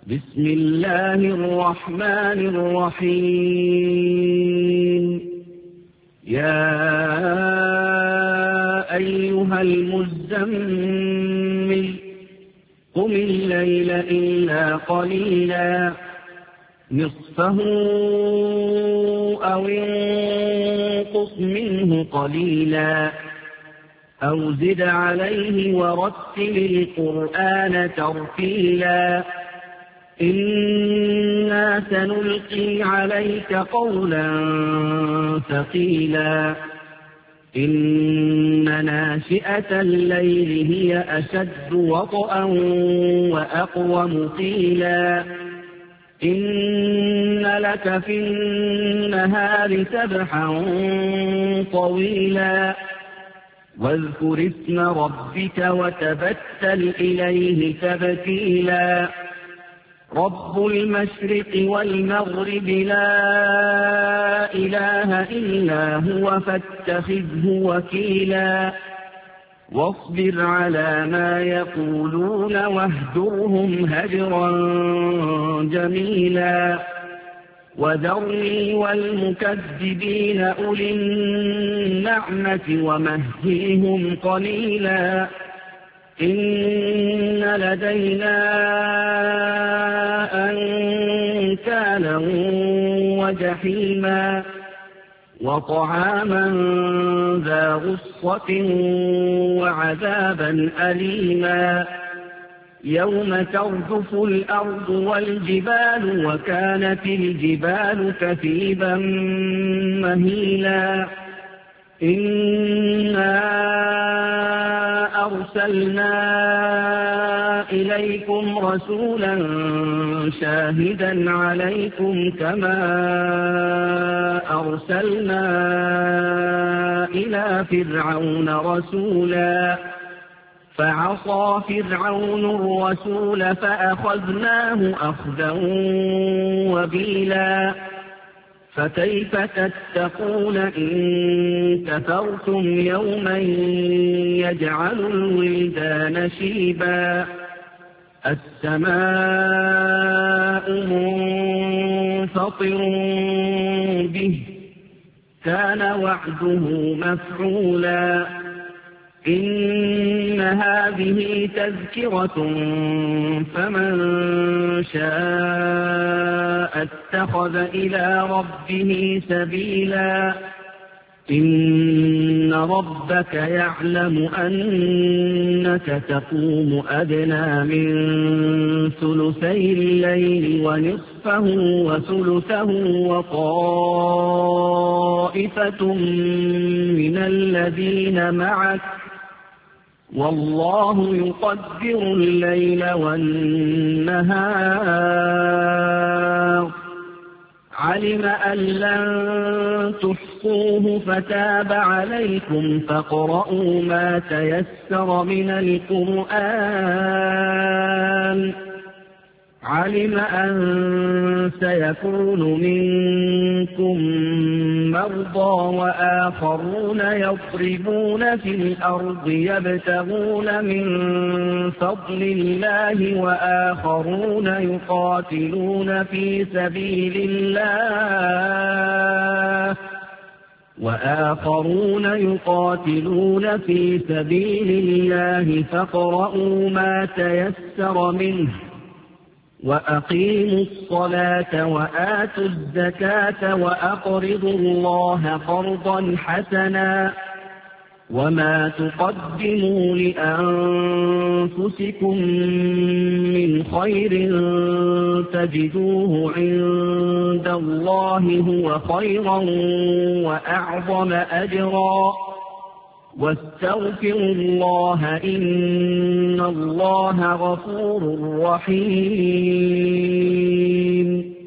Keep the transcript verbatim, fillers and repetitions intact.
بسم الله الرحمن الرحيم يا أيها المزمل قم الليل إلا قليلا نصفه أو انقص منه قليلا أو زد عليه ورتل القرآن ترتيلا إنا سنلقي عليك قولا ثقيلا إن ناشئة الليل هي أشد وطئا وأقوم قيلا إن لك في النهار سبحا طويلا واذكر اسم ربك وتبتل إليه تبتيلا رب المشرق والمغرب لا إله إلا هو فاتخذه وكيلا واصبر على ما يقولون واهجرهم هجرا جميلا وذرني والمكذبين أولي النعمة ومهلهم قليلا إن لدينا أنكالا وجحيما وطعاما ذا غصة وعذابا أليما يوم ترجف الأرض والجبال وكانت الجبال كثيبا مهيلا إنا أرسلنا إليكم رسولا شاهدا عليكم كما أرسلنا إلى فرعون رسولا فعصى فرعون الرسول فأخذناه أخذا وبيلا فكيف تتقون إن كفرتم يوما يجعل الولدان شيبا السماء منفطر به كان وعده مفعولا إن هذه تذكرة فمن شاء اتخذ إلى ربه سبيلا إن ربك يعلم أنك تقوم أدنى من ثلثي الليل ونصفه وثلثه وطائفة من الذين معك والله يقدر الليل والنهار علم أن لن تحصوه فتاب عليكم فاقرؤوا ما تيسر من القرآن علم أن سيكون منكم مرضى وآخرون يضربون في الأرض يبتغون من فضل الله وآخرون يقاتلون في سبيل الله وآخرون يقاتلون في سبيل الله فاقرؤوا ما تيسر منه وأقيموا الصلاة وآتوا الزكاة وأقرضوا الله قرضا حسنا وما تقدموا لأنفسكم من خير تجدوه عند الله هو خيرا وأعظم أجرا واستغفروا الله إن الله غفور رحيم